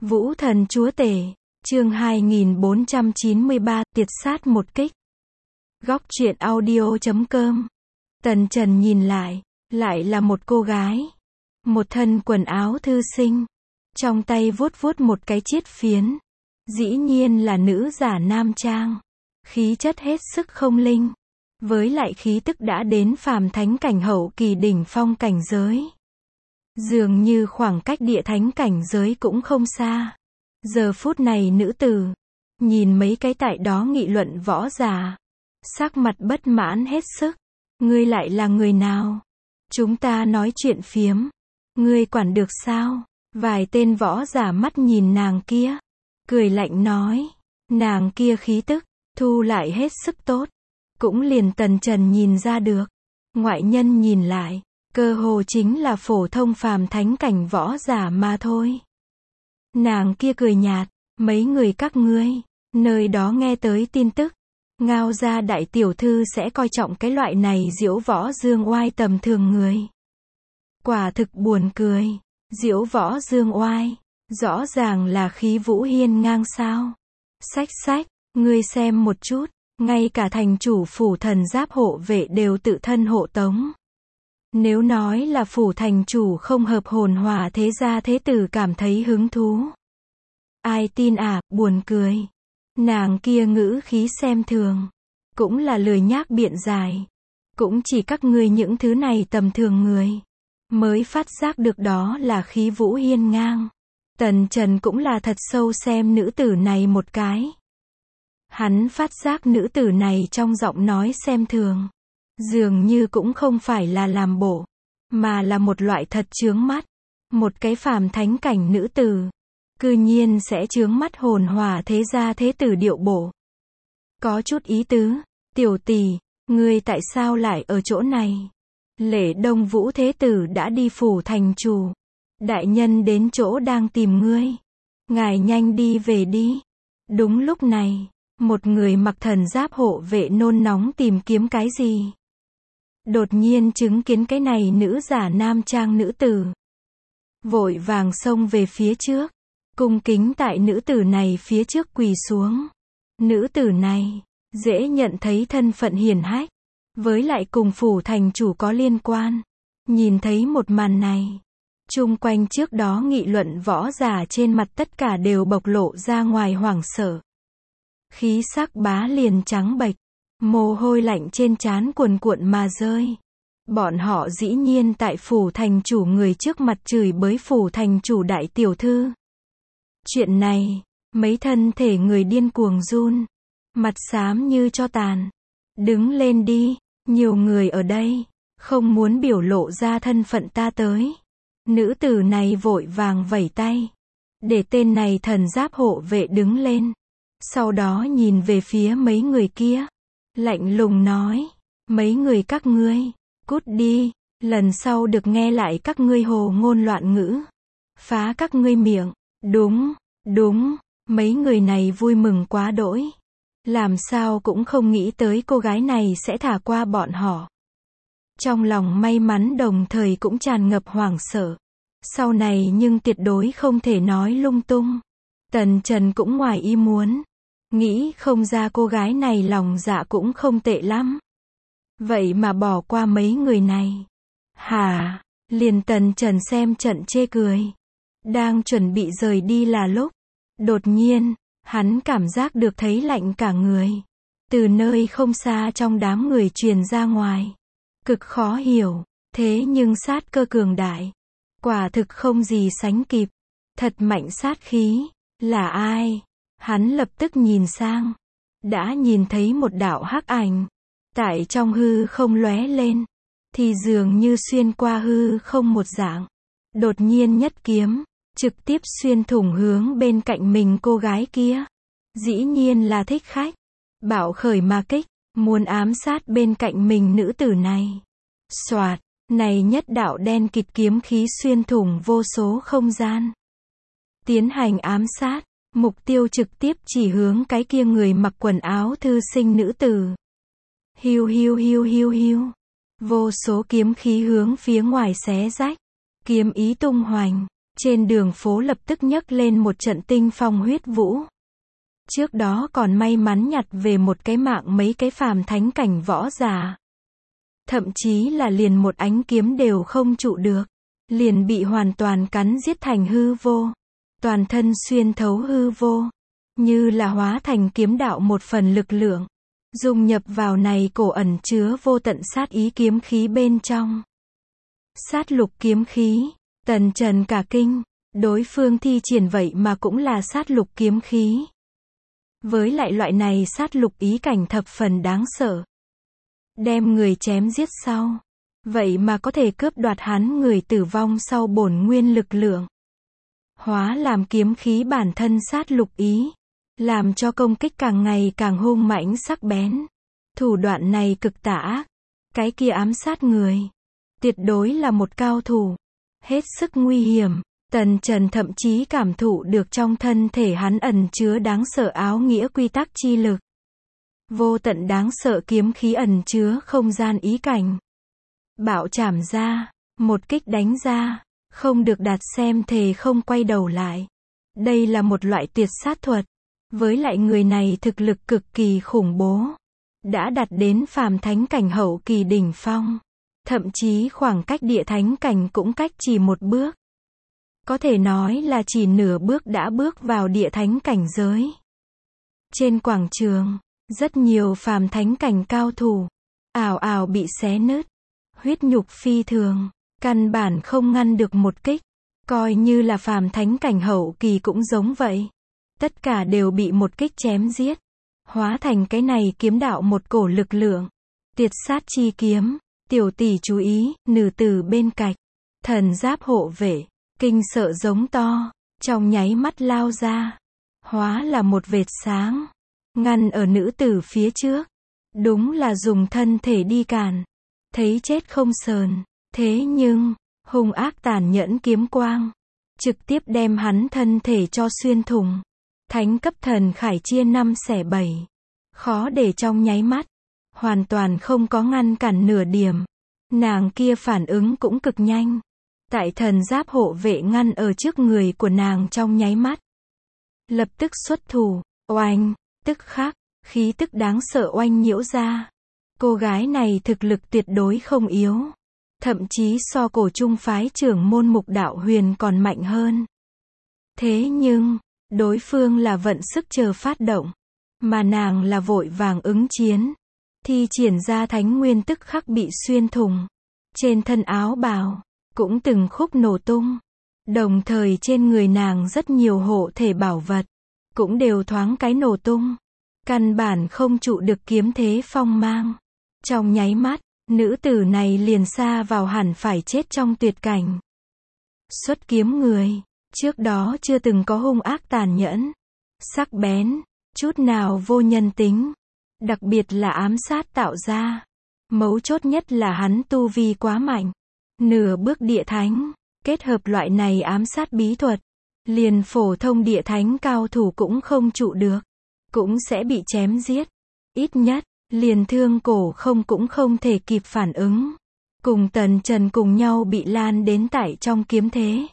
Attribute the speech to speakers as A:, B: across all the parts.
A: Vũ thần chúa tể, chương 2493, tiệt sát một kích. Góc truyện audio.com. Tần Trần nhìn lại là một cô gái. Một thân quần áo thư sinh. Trong tay vuốt vuốt một cái chiết phiến. Dĩ nhiên là nữ giả nam trang. Khí chất hết sức không linh. Với lại khí tức đã đến phàm thánh cảnh hậu kỳ đỉnh phong cảnh giới. Dường như khoảng cách địa thánh cảnh giới cũng không xa. Giờ phút này nữ tử, nhìn mấy cái tại đó nghị luận võ giả. Sắc mặt bất mãn hết sức. Ngươi lại là người nào? Chúng ta nói chuyện phiếm. Ngươi quản được sao? Vài tên võ giả mắt nhìn nàng kia. Cười lạnh nói. Nàng kia khí tức, thu lại hết sức tốt. Cũng liền Tần Trần nhìn ra được. Ngoại nhân nhìn lại, cơ hồ chính là phổ thông phàm thánh cảnh võ giả mà thôi. Nàng kia cười nhạt, mấy người các ngươi, nơi đó nghe tới tin tức. Ngao gia đại tiểu thư sẽ coi trọng cái loại này diễu võ dương oai tầm thường người. Quả thực buồn cười, diễu võ dương oai, rõ ràng là khí vũ hiên ngang sao. Xách, ngươi xem một chút, ngay cả thành chủ phủ thần giáp hộ vệ đều tự thân hộ tống. Nếu nói là phủ thành chủ không hợp hồn hòa thế gia thế tử cảm thấy hứng thú. Ai tin à, buồn cười. Nàng kia ngữ khí xem thường. Cũng là lười nhác biện giải. Cũng chỉ các ngươi những thứ này tầm thường người. Mới phát giác được đó là khí vũ hiên ngang. Tần Trần cũng là thật sâu xem nữ tử này một cái. Hắn phát giác nữ tử này trong giọng nói xem thường. Dường như cũng không phải là làm bộ. Mà là một loại thật chướng mắt. Một cái phàm thánh cảnh nữ tử. Cư nhiên sẽ chướng mắt hồn hòa thế gia thế tử điệu bộ. Có chút ý tứ. Tiểu tỷ, ngươi tại sao lại ở chỗ này? Lễ Đông Vũ thế tử đã đi phủ thành chủ. Đại nhân đến chỗ đang tìm ngươi. Ngài nhanh đi về đi. Đúng lúc này, một người mặc thần giáp hộ vệ nôn nóng tìm kiếm cái gì. Đột nhiên chứng kiến cái này nữ giả nam trang nữ tử. Vội vàng xông về phía trước. Cung kính tại nữ tử này phía trước quỳ xuống. Nữ tử này, dễ nhận thấy thân phận hiển hách. Với lại cùng phủ thành chủ có liên quan. Nhìn thấy một màn này. Chung quanh trước đó nghị luận võ giả trên mặt tất cả đều bộc lộ ra ngoài hoảng sợ. Khí sắc bá liền trắng bệch. Mồ hôi lạnh trên trán cuồn cuộn mà rơi. Bọn họ dĩ nhiên tại phủ thành chủ người trước mặt chửi bới phủ thành chủ đại tiểu thư. Chuyện này, mấy thân thể người điên cuồng run. Mặt xám như cho tàn. Đứng lên đi, nhiều người ở đây, không muốn biểu lộ ra thân phận ta tới. Nữ tử này vội vàng vẩy tay. Để tên này thần giáp hộ vệ đứng lên. Sau đó nhìn về phía mấy người kia. Lạnh lùng nói, mấy người các ngươi, cút đi, lần sau được nghe lại các ngươi hồ ngôn loạn ngữ. Phá các ngươi miệng, đúng, mấy người này vui mừng quá đỗi. Làm sao cũng không nghĩ tới cô gái này sẽ thả qua bọn họ. Trong lòng may mắn đồng thời cũng tràn ngập hoảng sợ. Sau này nhưng tuyệt đối không thể nói lung tung. Tần Trần cũng ngoài ý muốn. Nghĩ không ra cô gái này lòng dạ cũng không tệ lắm. Vậy mà bỏ qua mấy người này. Hả? Liền Tần Trần xem trận chê cười. Đang chuẩn bị rời đi là lúc. Đột nhiên, hắn cảm giác được thấy lạnh cả người. Từ nơi không xa trong đám người truyền ra ngoài. Cực khó hiểu. Thế nhưng sát cơ cường đại. Quả thực không gì sánh kịp. Thật mạnh sát khí. Là ai? Hắn lập tức nhìn sang. Đã nhìn thấy một đạo hắc ảnh. Tại trong hư không lóe lên. Thì dường như xuyên qua hư không một dạng. Đột nhiên nhất kiếm. Trực tiếp xuyên thủng hướng bên cạnh mình cô gái kia. Dĩ nhiên là thích khách. Bạo khởi mà kích. Muốn ám sát bên cạnh mình nữ tử này. Soạt. Này nhất đạo đen kịt kiếm khí xuyên thủng vô số không gian. Tiến hành ám sát. Mục tiêu trực tiếp chỉ hướng cái kia người mặc quần áo thư sinh nữ tử. Hiu. Vô số kiếm khí hướng phía ngoài xé rách. Kiếm ý tung hoành. Trên đường phố lập tức nhấc lên một trận tinh phong huyết vũ. Trước đó còn may mắn nhặt về một cái mạng mấy cái phàm thánh cảnh võ giả. Thậm chí là liền một ánh kiếm đều không trụ được. Liền bị hoàn toàn cắn giết thành hư vô. Toàn thân xuyên thấu hư vô. Như là hóa thành kiếm đạo một phần lực lượng. Dung nhập vào này cổ ẩn chứa vô tận sát ý kiếm khí bên trong. Sát lục kiếm khí. Tần Trần cả kinh. Đối phương thi triển vậy mà cũng là sát lục kiếm khí. Với lại loại này sát lục ý cảnh thập phần đáng sợ. Đem người chém giết sau. Vậy mà có thể cướp đoạt hắn người tử vong sau bổn nguyên lực lượng. Hóa làm kiếm khí bản thân sát lục ý. Làm cho công kích càng ngày càng hung mãnh sắc bén. Thủ đoạn này cực tà ác. Cái kia ám sát người. Tuyệt đối là một cao thủ. Hết sức nguy hiểm. Tần Trần thậm chí cảm thụ được trong thân thể hắn ẩn chứa đáng sợ áo nghĩa quy tắc chi lực. Vô tận đáng sợ kiếm khí ẩn chứa không gian ý cảnh. Bạo chảm ra. Một kích đánh ra. Không được đạt xem thề không quay đầu lại. Đây là một loại tuyệt sát thuật. Với lại người này thực lực cực kỳ khủng bố. Đã đạt đến phàm thánh cảnh hậu kỳ đỉnh phong. Thậm chí khoảng cách địa thánh cảnh cũng cách chỉ một bước. Có thể nói là chỉ nửa bước đã bước vào địa thánh cảnh giới. Trên quảng trường, rất nhiều phàm thánh cảnh cao thủ, ào ào bị xé nứt. Huyết nhục phi thường, căn bản không ngăn được một kích. Coi như là phàm thánh cảnh hậu kỳ cũng giống vậy. Tất cả đều bị một kích chém giết. Hóa thành cái này kiếm đạo một cổ lực lượng. Tuyệt sát chi kiếm. Tiểu tỷ chú ý, nữ tử bên cạnh. Thần giáp hộ vệ. Kinh sợ giống to. Trong nháy mắt lao ra. Hóa là một vệt sáng. Ngăn ở nữ tử phía trước. Đúng là dùng thân thể đi cản. Thấy chết không sờn. Thế nhưng, hung ác tàn nhẫn kiếm quang. Trực tiếp đem hắn thân thể cho xuyên thủng. Thánh cấp thần khải chia 5/7. Khó để trong nháy mắt. Hoàn toàn không có ngăn cản nửa điểm. Nàng kia phản ứng cũng cực nhanh. Tại thần giáp hộ vệ ngăn ở trước người của nàng trong nháy mắt. Lập tức xuất thủ, oanh, tức khắc, khí tức đáng sợ oanh nhiễu ra. Cô gái này thực lực tuyệt đối không yếu. Thậm chí so cổ trung phái trưởng môn Mục Đạo Huyền còn mạnh hơn. Thế nhưng, đối phương là vận sức chờ phát động. Mà nàng là vội vàng ứng chiến. Thi triển ra thánh nguyên tức khắc bị xuyên thủng. Trên thân áo bào, cũng từng khúc nổ tung. Đồng thời trên người nàng rất nhiều hộ thể bảo vật. Cũng đều thoáng cái nổ tung. Căn bản không trụ được kiếm thế phong mang. Trong nháy mắt, nữ tử này liền xa vào hẳn phải chết trong tuyệt cảnh. Xuất kiếm người, trước đó chưa từng có hung ác tàn nhẫn, sắc bén, chút nào vô nhân tính. Đặc biệt là ám sát tạo ra. Mấu chốt nhất là hắn tu vi quá mạnh. Nửa bước địa thánh, kết hợp loại này ám sát bí thuật. Liền phổ thông địa thánh cao thủ cũng không trụ được. Cũng sẽ bị chém giết. Ít nhất, liền thương cổ không cũng không thể kịp phản ứng. Cùng Tần Trần cùng nhau bị lan đến tại trong kiếm thế.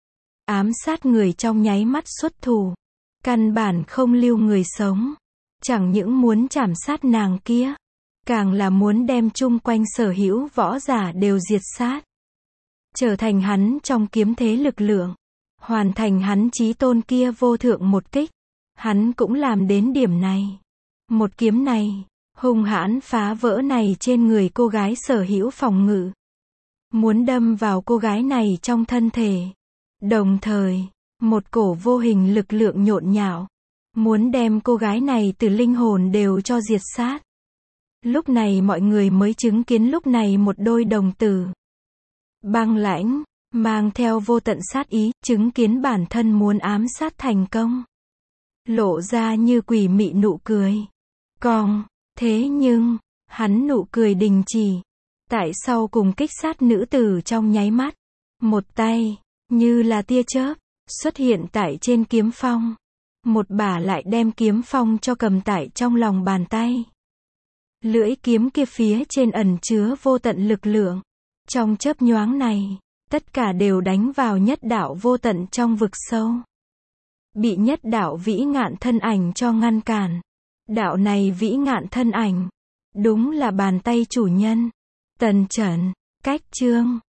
A: Ám sát người trong nháy mắt xuất thủ. Căn bản không lưu người sống. Chẳng những muốn chảm sát nàng kia. Càng là muốn đem chung quanh sở hữu võ giả đều diệt sát. Trở thành hắn trong kiếm thế lực lượng. Hoàn thành hắn chí tôn kia vô thượng một kích. Hắn cũng làm đến điểm này. Một kiếm này, hung hãn phá vỡ này trên người cô gái sở hữu phòng ngự. Muốn đâm vào cô gái này trong thân thể. Đồng thời, một cổ vô hình lực lượng nhộn nhạo. Muốn đem cô gái này từ linh hồn đều cho diệt sát. Lúc này mọi người mới chứng kiến lúc này một đôi đồng tử. Băng lãnh, mang theo vô tận sát ý, chứng kiến bản thân muốn ám sát thành công. Lộ ra như quỷ mị nụ cười. Còn, thế nhưng, hắn nụ cười đình chỉ. Tại sau cùng kích sát nữ tử trong nháy mắt. Một tay, như là tia chớp, xuất hiện tại trên kiếm phong. Một bả lại đem kiếm phong cho cầm tại trong lòng bàn tay. Lưỡi kiếm kia phía trên ẩn chứa vô tận lực lượng. Trong chớp nhoáng này, Tất cả đều đánh vào nhất đạo vô tận trong vực sâu. Bị nhất đạo vĩ ngạn thân ảnh cho ngăn cản. Đạo này vĩ ngạn thân ảnh, đúng là bàn tay chủ nhân. Tần Chẩn, cách chương